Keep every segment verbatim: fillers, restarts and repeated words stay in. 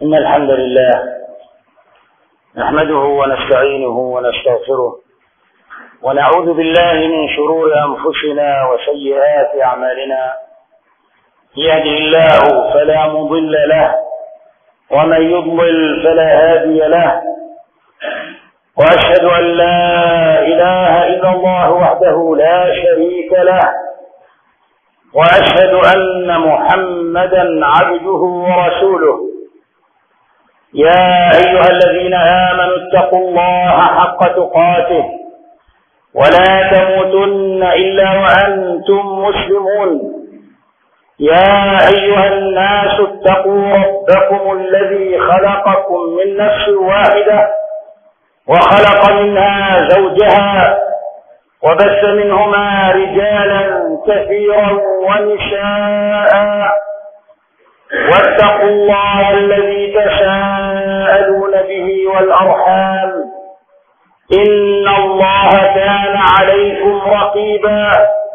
إن الحمد لله نحمده ونستعينه ونستغفره ونعوذ بالله من شرور أنفسنا وسيئات أعمالنا. يهده الله فلا مضل له ومن يضلل فلا هادي له، وأشهد أن لا إله إلا الله وحده لا شريك له، وأشهد أن محمدا عبده ورسوله. يا أيها الذين آمنوا اتقوا الله حق تقاته ولا تموتن إلا وأنتم مسلمون. يا أيها الناس اتقوا ربكم الذي خلقكم من نفس واحدة وخلق منها زوجها وبث منهما رجالا كثيرا ونساء، واتقوا الله الذي تساءلون به والأرحام إن الله كان عليكم رقيبا.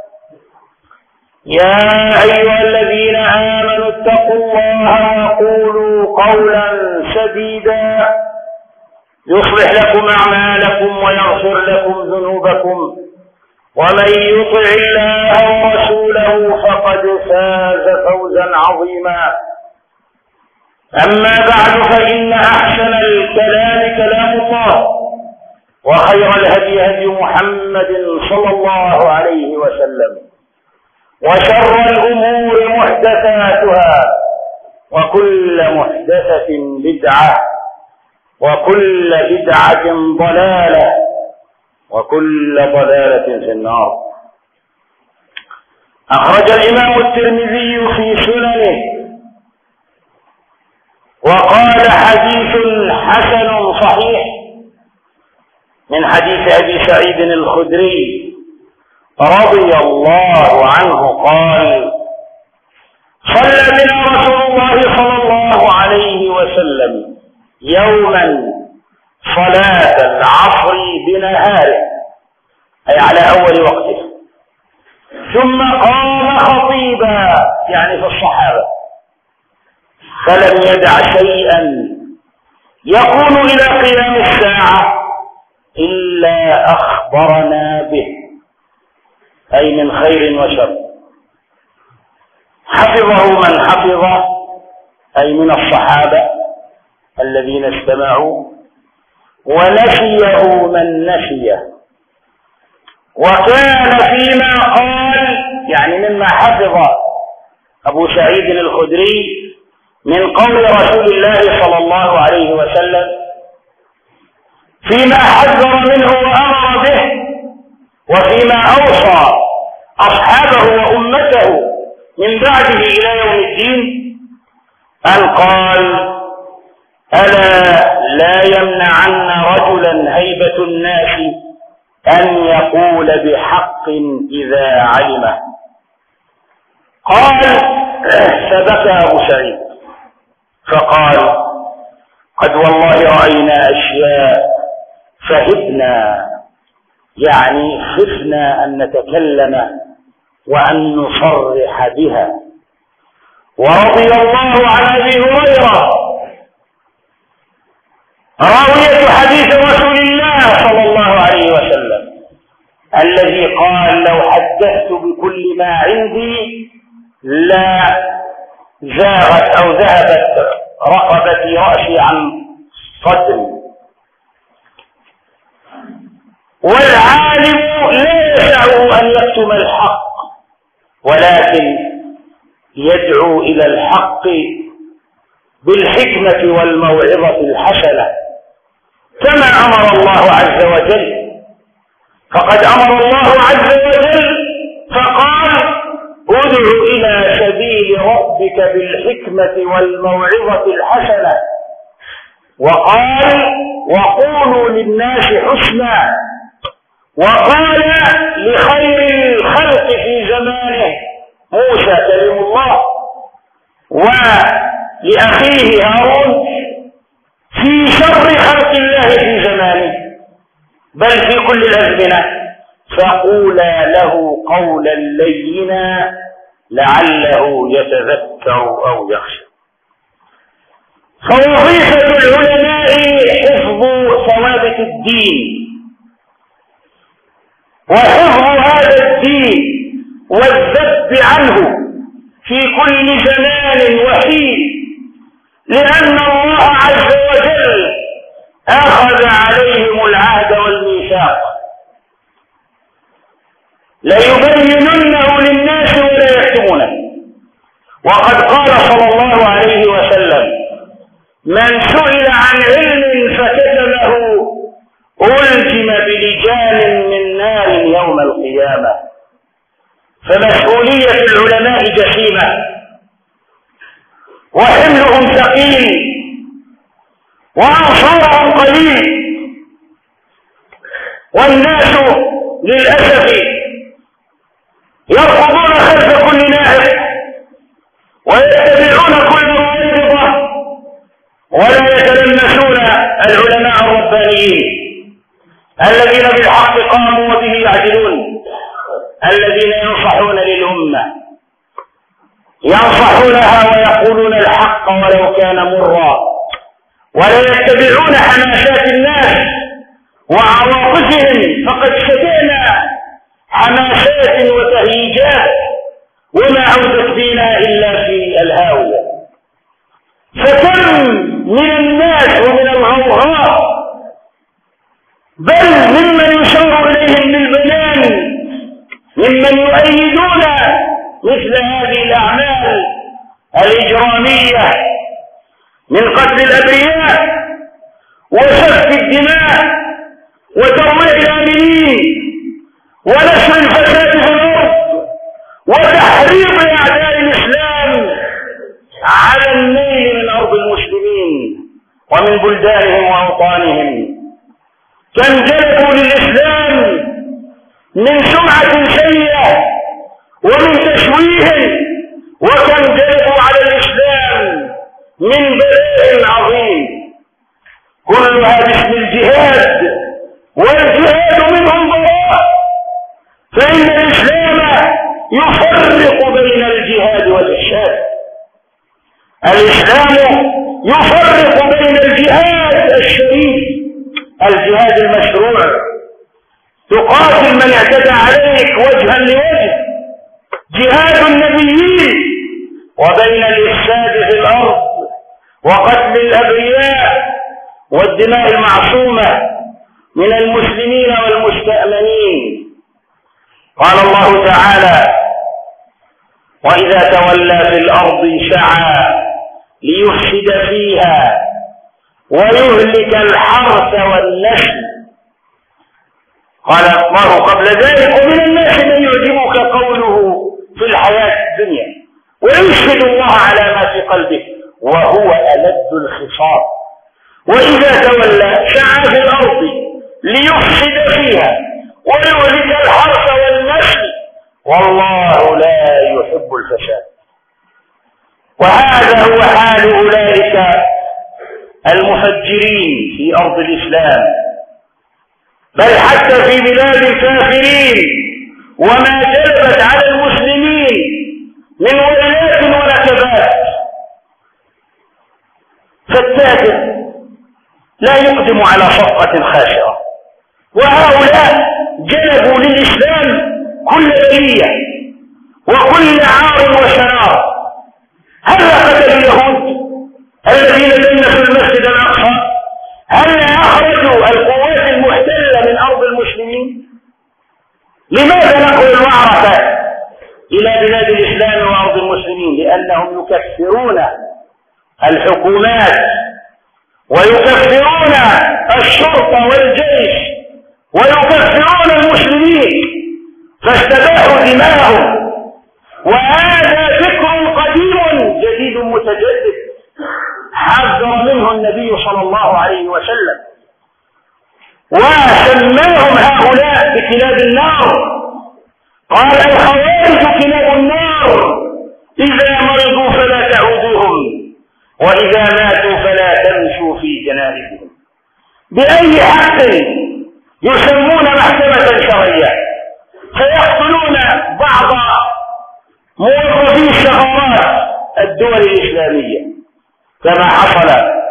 يا أيها الذين آمنوا اتقوا الله وقولوا قولا سديدا يصلح لكم أعمالكم ويغفر لكم ذنوبكم، ومن يطع الله ورسوله فقد فاز فوزا عظيما. أما بعد، فإن أحسن الكلام كلام الله، وخير الهدي هدي محمد صلى الله عليه وسلم، وشر الأمور محدثاتها، وكل محدثة بدعة، وكل بدعة ضلالة، وكل ضلالة في النار. أخرج الإمام الترمذي في سننه وقال حديث حسن صحيح من حديث أبي سعيد الخدري رضي الله عنه قال: صلى بنا رسول الله صلى الله عليه وسلم يوما صلاة العصر بنهاره، أي على أول وقته، ثم قام خطيبا يعني في الصحابة، فلم يدع شيئا يكون إلى قيام الساعة إلا أخبرنا به، أي من خير وشر، حفظه من حفظه، أي من الصحابة الذين استمعوا، ونسيه من نسيه. وكان فيما قال يعني مما حفظ أبو سعيد الخدري من قول رسول الله صلى الله عليه وسلم فيما حذر منه وأمر به، وفيما أوصى أصحابه وأمته من بعده إلى يوم الدين، أن قال: ألا لا يمنعن رجلا هيبة الناس أن يقول بحق إذا علمه. قال: فبكى أبو سعيد فقال: قد والله رأينا أشياء فهبنا، يعني خفنا أن نتكلم وأن نصرح بها. ورضي الله عن أبي هريرة راوية حديث رسول الله صلى الله عليه وسلم الذي قال: لو حدثت بكل ما عندي لا زاغت أو ذهبت رقبتي رأسي عن صدري. والعالم لا يسعه أن يكتم الحق، ولكن يدعو إلى الحق بالحكمة والموعظة الحسنة، كما أمر الله عز وجل. فقد أمر الله عز وجل فقال: ادع إلى سبيل ربك بالحكمة والموعظة الحسنة، وقال: وقولوا للناس حسنا. وقال لخير الخلق في زمانه موسى كلم الله، ولأخيه هارون في شر خلق الله في زمانه، بل في كل الأزمنة: فقولا له قولا لينا لعله يتذكر أو يخشى. فوظيفة العلماء حفظ ثوابت الدين وحفظ هذا الدين والذب عنه في كل زمان وحين، لأن الله عز وجل أخذ عليهم العهد والميثاق ليبيننه للناس ولا يكتمونه. وقد قال صلى الله عليه وسلم: من سئل عن علم فكتمه ألزم بلجام من نار يوم القيامة. فمسؤولية العلماء جسيمة وحملهم ثقيل وأنصارهم قليل، والناس للأسف يركضون خلف كل نائب ويتبعون كل موعظة ولا يتلمسون العلماء الربانيين الذين بالحق قاموا وبه يعدلون، الذين ينصحون للأمة، ينصحونها ويقولون الحق ولو كان مرا، ولا يتبعون حماسات الناس وعواطفهم. فقد شبعنا حماسات وتهييجات وما عودت بنا إلا في الهاوية. فكم من الناس ومن الغوغاء، بل ممن يشار إليهم بالبنان، ممن يؤيدون مثل هذه الأعمال الإجرامية من قتل الأبرياء وسفك الدماء وترويع الآمنين ونشر الفساد في الأرض وتحريض أعداء الإسلام على النيل من أرض المسلمين ومن بلدانهم وأوطانهم. كم جلبوا للإسلام من سمعة سيئة ومن تشويه، وكم جلبوا على الإسلام من بلاء عظيم، كلها باسم الجهاد، والجهاد منهم براء، فإن الإسلام يفرق بين الجهاد والإرشاد. الإسلام يفرق بين الجهاد الشريف، الجهاد المشروع، تقاتل من اعتدى عليك وجها لوجه، جهاد النبيين، وبين الإفساد في الأرض وقتل الأبرياء والدماء المعصومة من المسلمين والمستأمنين. قال الله تعالى: وإذا تولى في الأرض سعى ليفسد فيها ويهلك الحرث والنسل. قال الله قبل ذلك: ومن الناس من يعجبك قوله في الحياة الدنيا ويشهد الله على ما في قلبه وهو ألد الخصام. وإذا تولى سعى في الأرض ليفسد فيها ويهلك الحرث والنسل والله لا يحب الفساد. وهذا هو حال أولئك المفجرين في أرض الإسلام، بل حتى في بلاد الكافرين، وما جلبت على المسلمين من ولايات ونكبات. فالتاجر لا يقدم على صفقة خاسرة، وهؤلاء جلبوا للإسلام كل بلية وكل عار وشنار. هل قتلوا اليهود الذين دنسوا المسجد الأقصى؟ هل أخرجوا القوات المحتلة من أرض المسلمين؟ لماذا نقل المعركة إلى بلاد الإسلام وأرض المسلمين؟ لأنهم يكفرون الحكومات ويكفرون الشرطة والجيش ويكفرون المسلمين، فاستباحوا دماءهم. وهذا فكر قديم جديد متجدد حذر منه النبي صلى الله عليه وسلم، وسماهم هؤلاء بكلاب النار. قال: الخوارج كلاب النار، إذا مرضوا فلا تعودوهم وإذا ماتوا فلا تمشوا في جنائزهم. بأي حق يسمون محكمة شرعية فيقتلون بعض موظفي الثغرات الدول الإسلامية كما حصل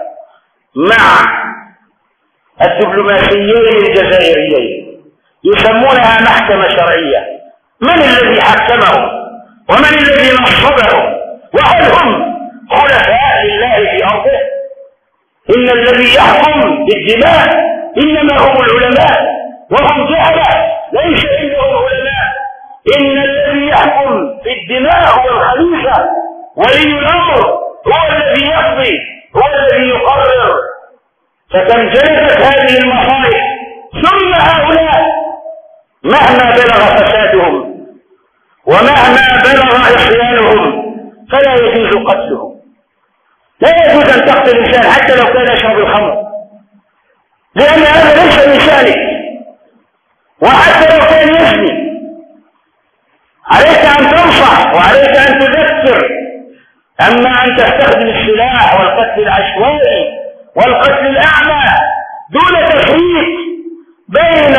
مع الدبلوماسيين الجزائريين يسمونها محكمة شرعية. من الذي حكمهم ومن الذي نصبهم وهل هم خلفاء لله في أرضه؟ إن الذي يحكم بالدماء إنما هم العلماء وهم جهلة ليس عندهم علماء. إن الذي يحكم بالدماء هو الخليفة ولي الأمر، هو الذي يقضي، هو الذي يقرر. فكم جلبت هذه المصائب. ثم هؤلاء مهما بلغ فسادهم ومهما بلغ عصيانهم فلا يجوز قتلهم. لا يجوز أن تقتل الإنسان حتى لو كان يشرب الخمر، لأن هذا ليس من شأنك. وحتى لو كان يزني عليك أن تنصح وعليك أن تذكر. أما أن تستخدم السلاح والقتل العشوائي والقتل الأعمى دون تفريق بين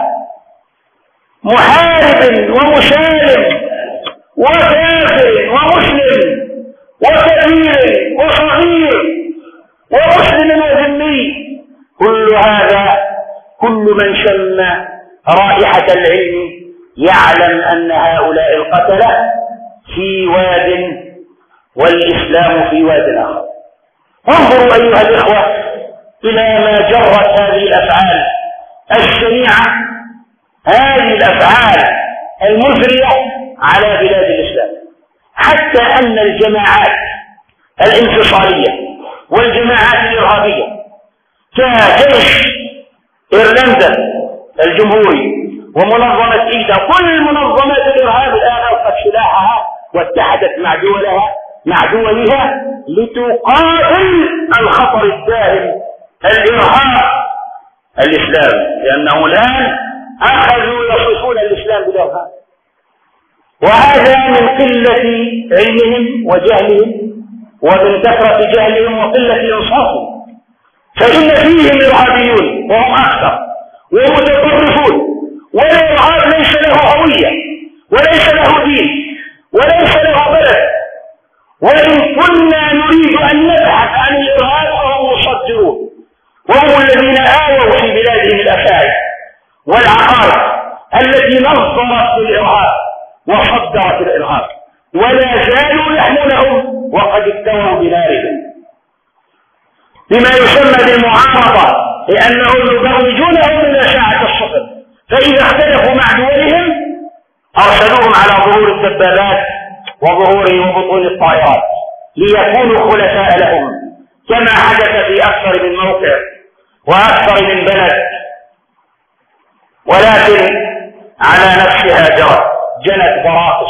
محارب ومسالم وكافر ومسلم وكبير وصغير ومسلم وذمي، كل هذا كل من شم رائحة العلم يعلم أن هؤلاء القتلة في واد والإسلام في واد آخر. انظروا أيها الإخوة إلى ما جرت هذه الأفعال الشنيعة، هذه الأفعال المزرية على بلاد الإسلام، حتى أن الجماعات الانفصالية والجماعات الإرهابية كجيش إيرلندا الجمهوري ومنظمة إيدا، كل منظمات الإرهاب الآن ألقت سلاحها واتحدت مع دولها مع دولها لتقاتل الخطر الداهم الإرهاب الإسلامي، لأنه الآن أخذوا يصفون الإسلام بالإرهاب. وهذا من قلة علمهم وجهلهم ومن كثرة جهلهم وقلة إنصافهم. فإن فيهم إرهابيون وهم أكثر ومتطرفون، والإرهاب ليس له هوية وليس له دين وليس له بلد. وإن كنا نريد أن نبحث عن الإرهاب فهم مصدرون، وهم الذين آووا في بلادهم الأفاعي والعقائد التي نظمت الإرهاب وصدرت الإرهاب، ولا زالوا يحمونهم وقد اكتووا بنارهم بما يسمى بالمعارضة، لأنهم يبرجونهم من أشعة الصفر. فإذا اختلفوا مع دولهم أرسلوهم على ظهور الدبابات وظهور وبطون الطائرات ليكونوا خلفاء لهم، كما حدث في أكثر من موقع وأكثر من بلد. ولكن على نفسها جرت جنت براقص.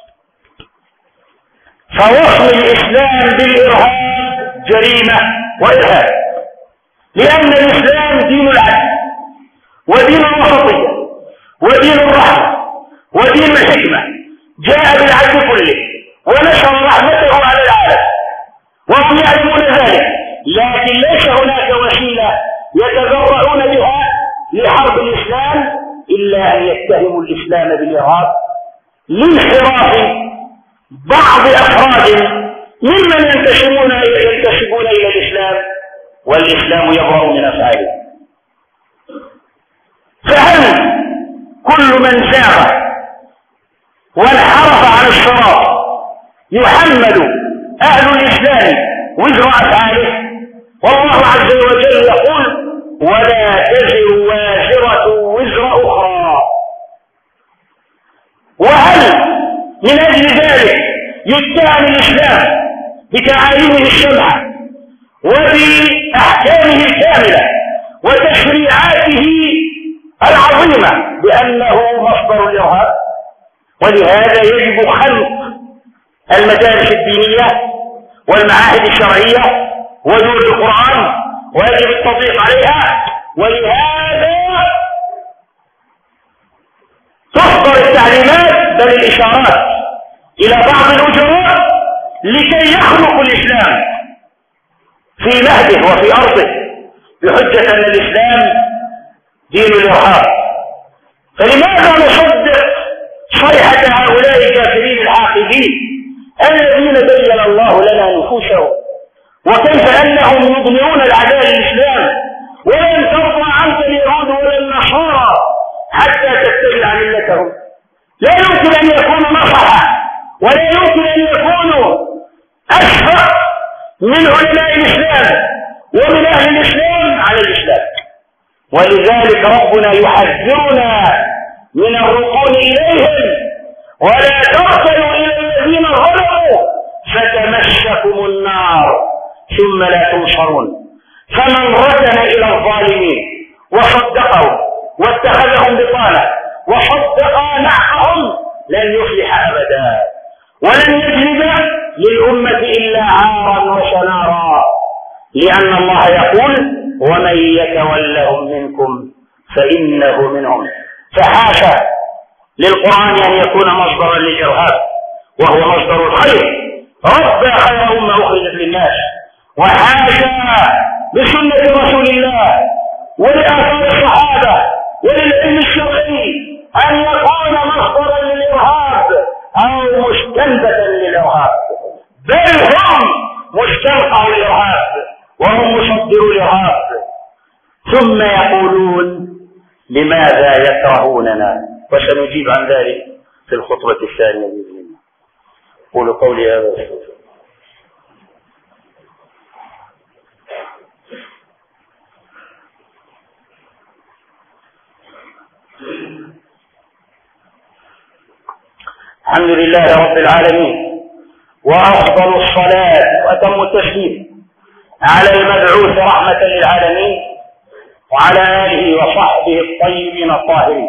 فوصل الإسلام بالإرهاب جريمة وإرهاب، لأن الإسلام دين العدل ودين الوسطية ودين الرحمة ودين الحكمة، جاء بالعدل كله ونشر رحمته على العالم وهم يعلمون ذلك، لكن ليس هناك وسيلة يتجرؤون بها لحرب الإسلام إلا أن يتهموا الإسلام بالإرهاب لانحراف بعض أفراد ممن ينتسبون ينتسبون إلى الإسلام والإسلام يبرأ من أفعاله. فهل كل من زاغ وانحرف عن الصراط يحمل أهل الإسلام وزر أفعاله؟ والله عز وجل يقول: ولا تزر وازرة وزر أخرى. وهل من أجل ذلك يتهم الإسلام بتعاليمه الشرعة وبأحكامه الكاملة وتشريعاته العظيمة بأنه مصدر الإرهاب؟ ولهذا يجب خلق المدارس الدينية والمعاهد الشرعية ودور القرآن ويجب التطبيق عليها. ولهذا تصدر التعليمات بل الإشارات إلى بعض الوجراء لكي يخلق الإسلام في مهده وفي أرضه بحجة أن الإسلام دين الإرهاب. فلماذا نصدق صيحة هؤلاء الكافرين العاقبين الذين بين الله لنا نفوسهم وكيف أنهم يضمرون الأعداء الإسلام. ولن ترضى عنك اليهود ولا النصارى حتى تتبع ملتهم. لا يمكن أن يكونوا نصحا ولا يمكن أن يكونوا أشفق من علماء الإسلام ومن أهل الإسلام على الإسلام. ولذلك ربنا يحذرنا من الركون إليهم: ولا تركنوا إلى الذين ظلموا فتمسكم النار ثم لا تنصرون. فمن ركن إلى الظالمين وصدقهم واتخذهم بطانة وصدق نحقهم لن يفلح أبدا، ولن يجلب للأمة إلا عارا وشنارا، لأن الله يقول: ومن يتولهم منكم فإنه منهم. فحاشا للقرآن أن يكون مصدرا للإرهاب، وهو مصدر الخير، رب خير أمة أخرجت للناس. وحاشا بسنة رسول الله ولآثار الصحابة وللعلم الشرعي أن يكون مصدرا للإرهاب أو مستنبتا للإرهاب، بل هم مستنقعوا الإرهاب وهم مصدروا الإرهاب. ثم يقولون: لماذا يكرهوننا؟ وسنجيب عن ذلك في الخطبة الثانية بإذن الله. قولوا قولي هذا. الحمد لله رب العالمين، وأفضل الصلاة وأتم التسليم على المبعوث رحمة للعالمين وعلى آله وصحبه الطيبين الطاهرين.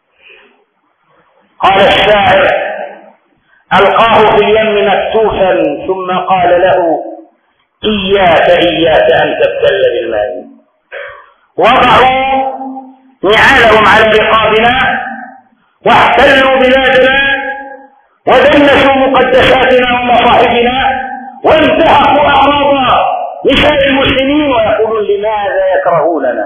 قال الشاعر: ألقاه في اليم مكتوفا ثم قال له: إياك إياك أن تبتل بالماء. وضعوا نعالهم على رقابنا واحتلوا بلادنا ودنسوا مقدساتنا ومصاحفنا وانتهكوا أعراض نساء المسلمين، ويقولون: لماذا يكرهوننا؟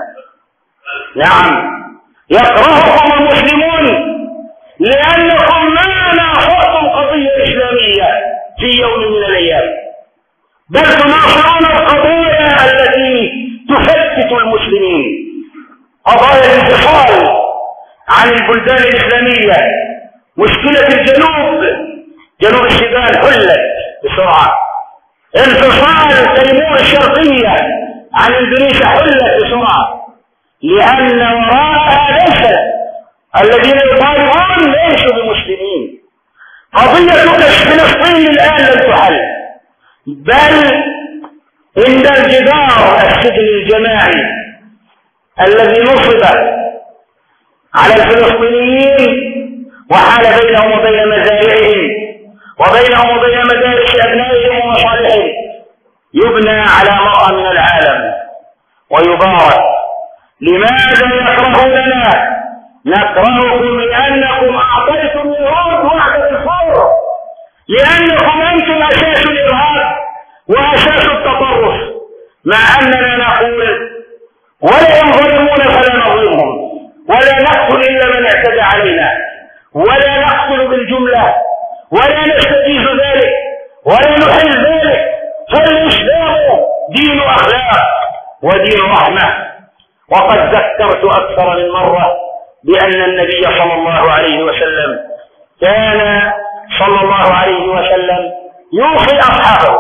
نعم، يكرهكم المسلمون لأنكم ما ناصرتم قضية إسلامية في يوم من الأيام، بل تناصرون القضايا التي تفتت المسلمين، قضايا الانفصال عن البلدان الإسلامية. مشكلة الجنوب، جنوب السودان حلت بسرعة. انفصال تيمور الشرقية عن اندونيسيا حلت بسرعة، لأن وراءها ليس الذين يطالبون ليسوا بمسلمين. قضية فلسطين الآن لم تحل، بل إن الجدار السجن الجماعي الذي نصب على الفلسطينيين وحال بينهم وبين مزارعهم وبينهم وبين مدارس أبنائهم ومصالحهم يبنى على مرأى من العالم ويبارك. لماذا يكرهوننا؟ نكرهكم لأنكم أعطيتم اليهود وحدة الفور، لأنكم أنتم أساس الإرهاب وأساس التطرف، مع أننا نقول: ولا يظلمون فلا نظلمهم، ولا نقتل إلا من اعتدى علينا، ولا نقتل بالجملة، ولا نستجيز ذلك، ولا نحل ذلك. فالإسلام دين أخلاق ودين رحمة. وقد ذكرت أكثر من مرة بأن النبي صلى الله عليه وسلم كان صلى الله عليه وسلم يوصي أصحابه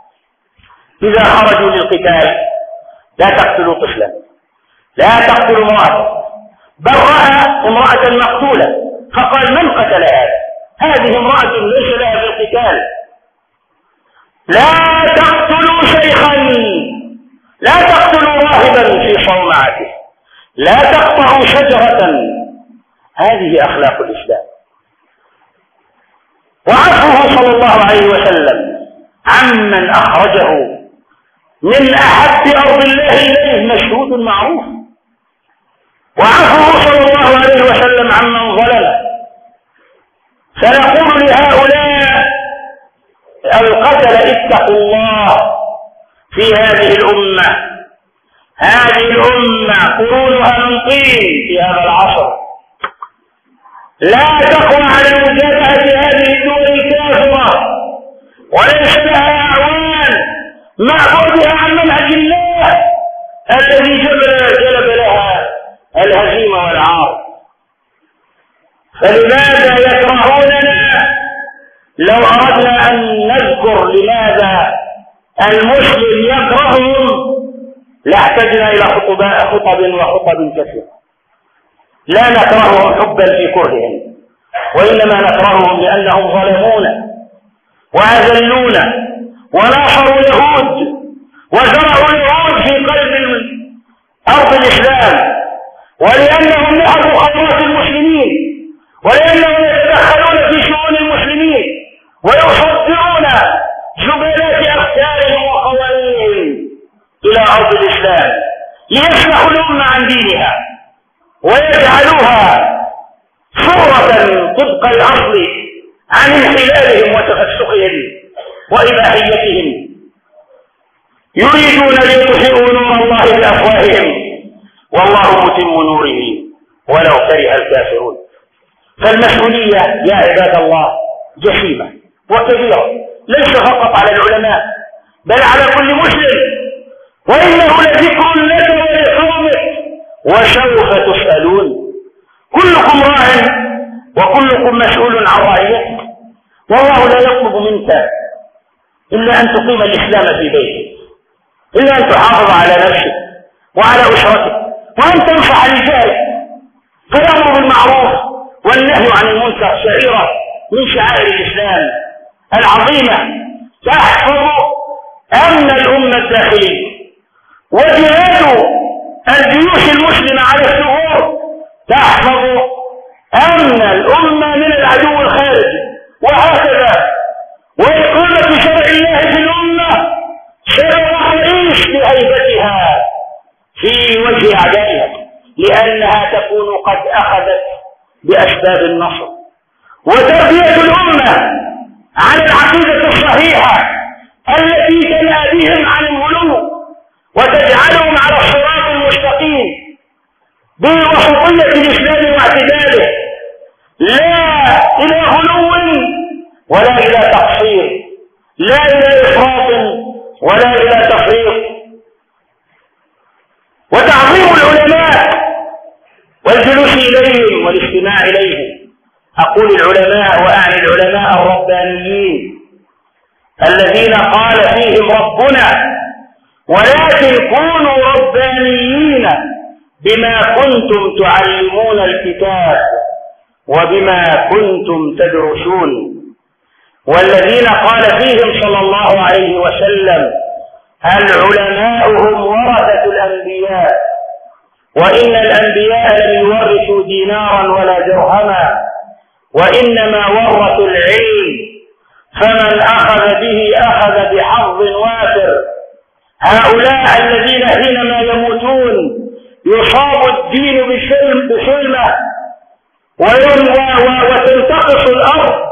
إذا خرجوا للقتال: لا تقتلوا طفلا، لا تقتلوا امرأة. بل رأى امرأة مقتولة فقال: من قتل هذا؟ هذه امرأة ليس لها في القتال. لا تقتلوا شيخا، لا تقتلوا راهبا في صومعته، لا تقطعوا شجرة. هذه أخلاق الإسلام. وعفوه صلى الله عليه وسلم عمن أخرجه من أحب أرض الله إليه مشهود معروف. وعفوه صلى الله عليه وسلم عمن ظلم. فنقول لهؤلاء القتل: اتقوا الله في هذه الأمة. هذه الأمة قرونها من طين في هذا العصر، لا تقوى على مجابهة هذه الدول الكافرة، وليس لها أعوان مع بعدها عن منهج الله الذي جلب لها الهزيمة والعار. فلماذا يكرهوننا؟ لو أردنا أن نذكر لماذا المسلم يكرههم لاحتجنا إلى خطب خطب وخطب كثيرة. لا نكرههم حبا في كرههم، وإنما نكرههم لأنهم ظلمونا وأذلونا وناصروا اليهود وزرعوا اليهود في قلب أرض الإسلام، ولأنهم نهبوا خيرات المسلمين، ولأنهم يتدخلون في شؤون المسلمين ويصدرون جبلات أفكارهم وقوانينهم إلى أرض الإسلام ليسمحوا الأمة عن دينها ويجعلوها صورة طبق الأصل عن انحلالهم وتفسقهم وإباحيتهم. يريدون ليطفئوا نور الله بأفواههم والله متم نوره ولو كره الكافرون. فالمسؤولية يا عباد الله جسيمة وكبيرة، ليس فقط على العلماء بل على كل مسلم، وإنه لذكر لك ولقومك وسوف تسألون. كلكم راع وكلكم مسؤول عن رعيته، والله لا يطلب منك إلا أن تقيم الإسلام في بيتك، إلا أن تحافظ على نفسك وعلى أسرتك، وأن تنصح الجاهل، فالأمر بالمعروف والنهي عن المنكر شعيرة من شعائر الإسلام العظيمة تحفظ أمن الأمة الداخلية، وجهاد الجيوش المسلمة على الثغور تحفظ أمن الأمة من العدو الخارجي، وهكذا. وإقامة شرع الله في الأمة شرع الرئيس لهيبتها في وجه أعدائها، لأنها تكون قد أخذت بأسباب النصر. وتربية الأمة على العقيدة الصحيحة التي تناديهم عن الغلو وتجعلهم على الصراط المستقيم بوسطية الإسلام واعتداله، لا إلى غلو ولا إلى تقصير، لا إلى إفراط ولا إلى تفريط. وتعظيم العلماء والجلوس إليهم والاستماع إليهم. أقول العلماء وأعني العلماء الربانيين الذين قال فيهم ربنا ولكن كونوا ربانيين بما كنتم تعلمون الكتاب وبما كنتم تدرسون. والذين قال فيهم صلى الله عليه وسلم العلماء هم ورثة الأنبياء، وإن الأنبياء لم يورثوا دينارا ولا درهما وإنما ورثوا العلم، فمن أخذ به أخذ بحظ وافر. هؤلاء الذين حينما يموتون يصاب الدين بشلمة وتنتقص الأرض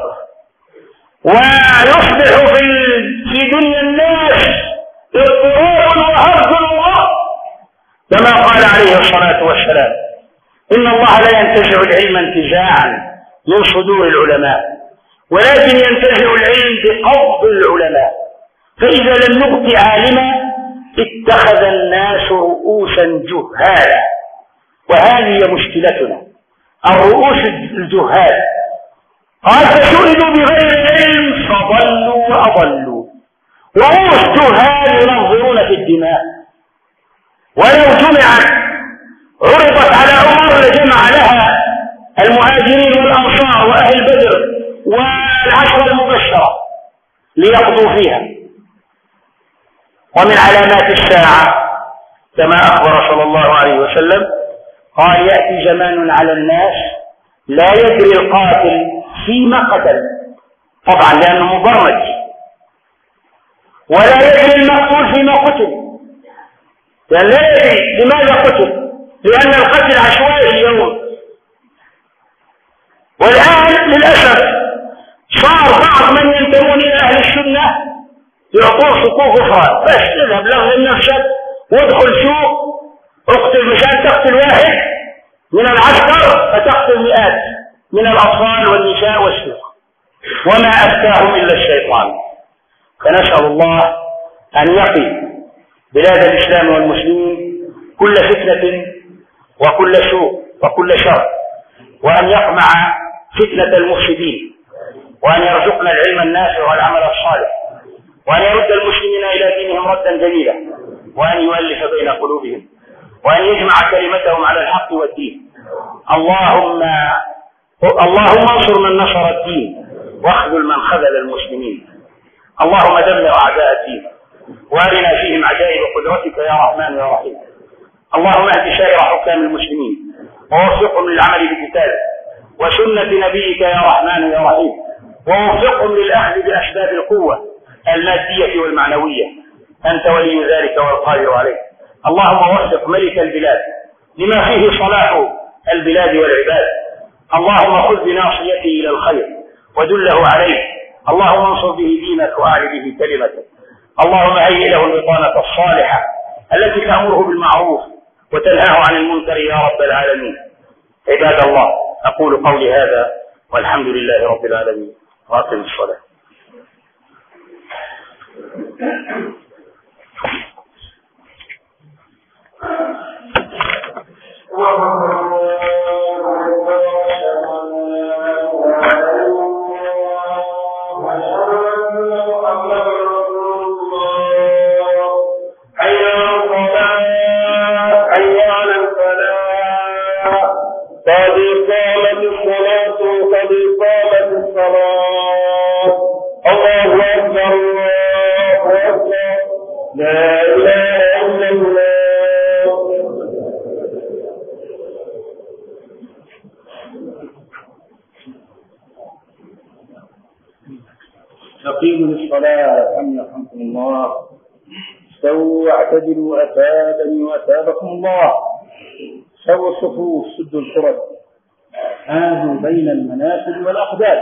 ويصبح في دنيا الناس اضطراب وهرج وغرق، كما قال عليه الصلاة والسلام إن الله لا ينتزع العلم انتزاعا من صدور العلماء، ولكن ينتزع العلم بقبض العلماء. فإذا لم نبق عالما اتخذ الناس رؤوسا جهالا، وهذه مشكلتنا، الرؤوس الجهال. قال فسئلوا بغير علم فضلوا وأضلوا. رؤوس جهال ينظرون في الدماء، ولو جمعت عرضت على عمر لجمع لها المهاجرين والأنصار وأهل بدر والعشرة المبشرة ليقضوا فيها. ومن علامات الساعة كما أخبر صلى الله عليه وسلم قال يأتي زمان على الناس لا يدري القاتل فيما قتل، طبعا لأنه مبرمج، ولا يدري المقتول فيما قتل، لأن لا يدري لماذا قتل، لأن القتل عشوائي اليوم. والآن للأسف صار بعض من ينتمون إلى أهل السنة يعطوه صكوك أخرى، بس اذهب لغم نفسك وادخل سوق اقتل، مشان تقتل واحد من العسكر فتقتل مئات من الأطفال والنساء والشيوخ، وما أفتاهم إلا الشيطان. فنسأل الله أن يقي بلاد الإسلام والمسلمين كل فتنة وكل سوء وكل شر، وأن يقمع فتنة المفسدين، وأن يرزقنا العلم النافع والعمل الصالح، وأن يرد المسلمين إلى دينهم ردا جميلا، وأن يؤلف بين قلوبهم، وأن يجمع كلمتهم على الحق والدين. اللهم اللهم انصر من نصر الدين واخذل من خذل المسلمين. اللهم دمر أعداء الدين وارنا فيهم عجائب قدرتك يا رحمن يا رحيم. اللهم اهد سائر حكام المسلمين ووفقهم للعمل بكتابك وسنة نبيك يا رحمن يا رحيم، ووفقهم للأخذ بأسباب القوة المادية والمعنوية. أنت ولي ذلك والقادر عليه. اللهم وفق ملك البلاد لما فيه صلاح البلاد والعباد. اللهم خذ بناصيته إلى الخير ودله عليه. اللهم انصر به دينك وأعل به كلمتك. اللهم هيئ له البطانة الصالحة التي تأمره بالمعروف وتنهاه عن المنكر يا رب العالمين. عباد الله، أقول قولي هذا والحمد لله رب العالمين، وأقم الصلاة. أقيموا الصلاة يرحمكم الله. استووا واعتدلوا أثابني وأثابكم الله. سووا الصفوف، سدوا الفرج، هادوا بين المناكب والأقدام.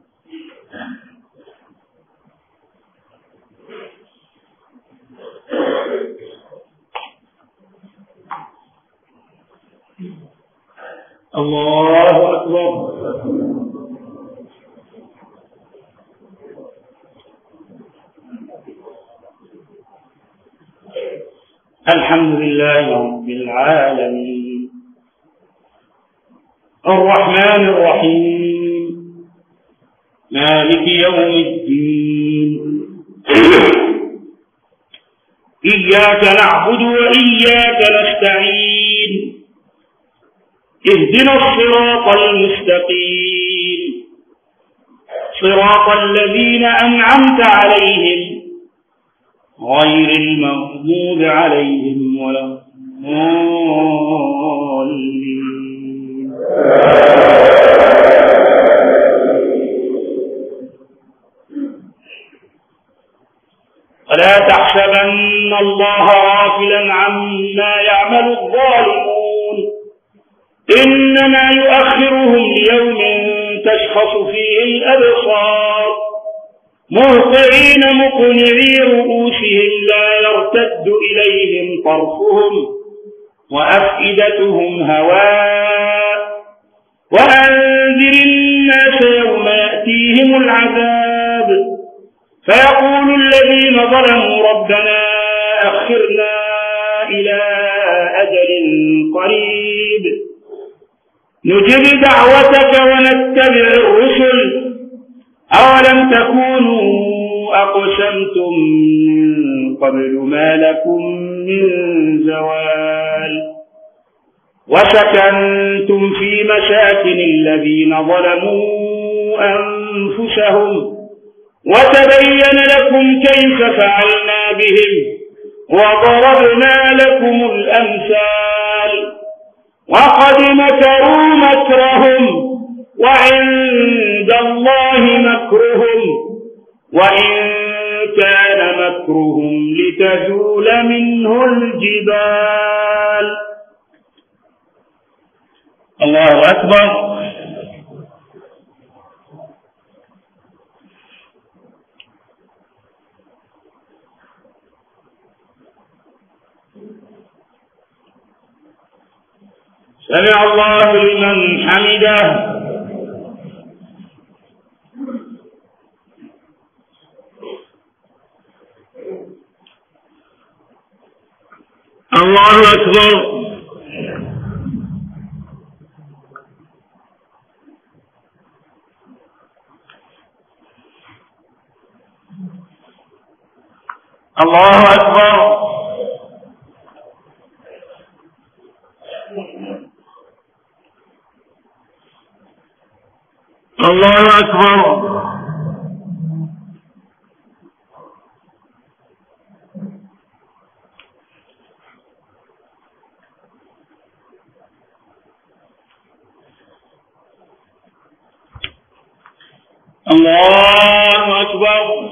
الله أكبر. الحمد لله رب العالمين الرحمن الرحيم مالك يوم الدين إياك نعبد وإياك نستعين اهدنا الصراط المستقيم صراط الذين أنعمت عليهم غير المغضوب عليهم ولا الضالين. ولا تحسبن الله غافلا عما يعمل الظالمون إنما يؤخرهم ليوم تشخص فيه الأبصار مهطعين مقنعي رؤوسهم لا يرتد إليهم طرفهم وأفئدتهم هواء وأنذر الناس يوم يأتيهم العذاب فيقول الذين ظلموا ربنا أخرنا إلى أجل قريب نجب دعوتك ونتبع الرسل أولم تكونوا أقسمتم من قبل ما لكم من زوال وسكنتم في مساكن الذين ظلموا أنفسهم وتبين لكم كيف فعلنا بهم وضربنا لكم الأمثال وقد مكروا مكرهم وعند الله مكرهم وإن كان مكرهم لتزول منه الجبال. الله أكبر. سمع الله لمن حمده. الله أكبر. الله أكبر. الله أكبر. الله أكبر.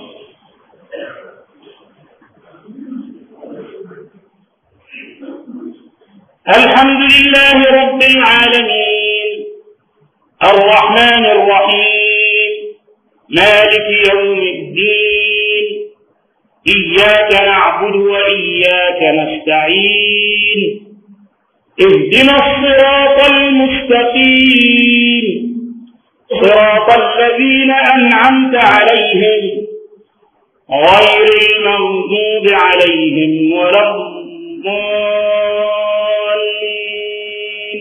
الحمد لله رب العالمين الرحمن الرحيم مالك يوم الدين إياك نعبد وإياك نستعين اهدنا الصراط المستقيم صراط الذين أنعمت عليهم غير المغضوب عليهم ولا الضالين.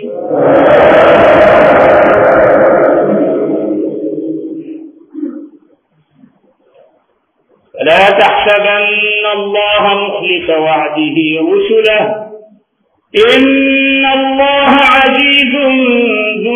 فلا تحسبن الله مخلف وعده رسله إن الله عزيز ذو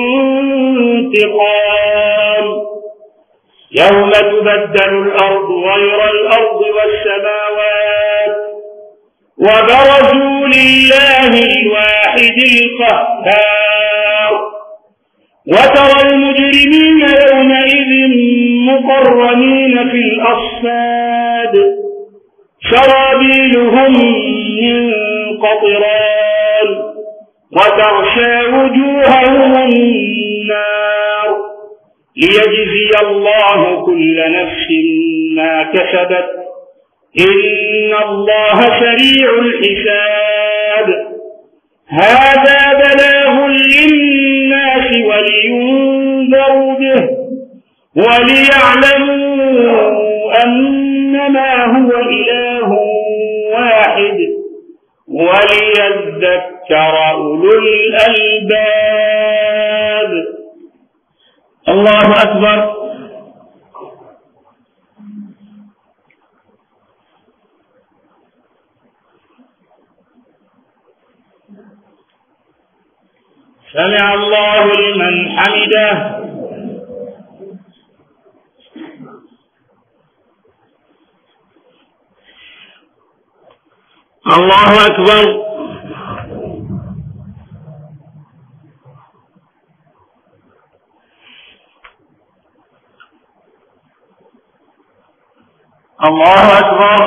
انتقام يوم تبدل الأرض غير الأرض والسماوات وبرزوا لله الواحد القهار وترى المجرمين يومئذ مقرنين في الأصفاد سرابيلهم من قطران وتغشى وجوههم النار ليجزي الله كل نفس ما كسبت إن الله سريع الحساب هذا بلاغ للناس ولينذروا به وليعلموا أنما هو إله واحد وليذكر أولو الألباب. الله أكبر. سمع الله لمن حمده. الله أكبر. الله أكبر.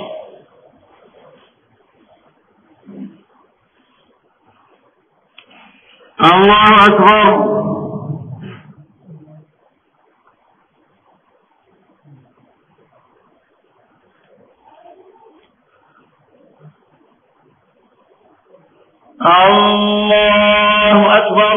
الله أكبر. الله أكبر.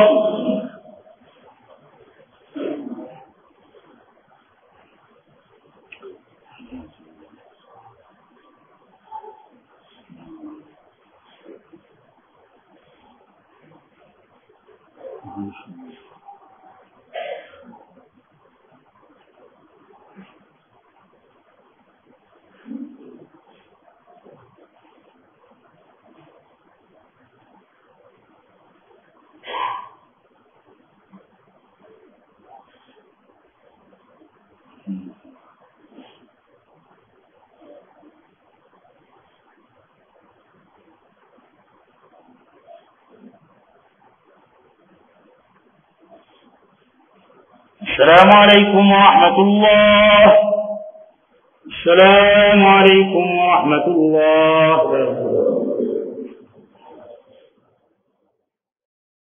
السلام عليكم ورحمة الله. السلام عليكم ورحمة الله.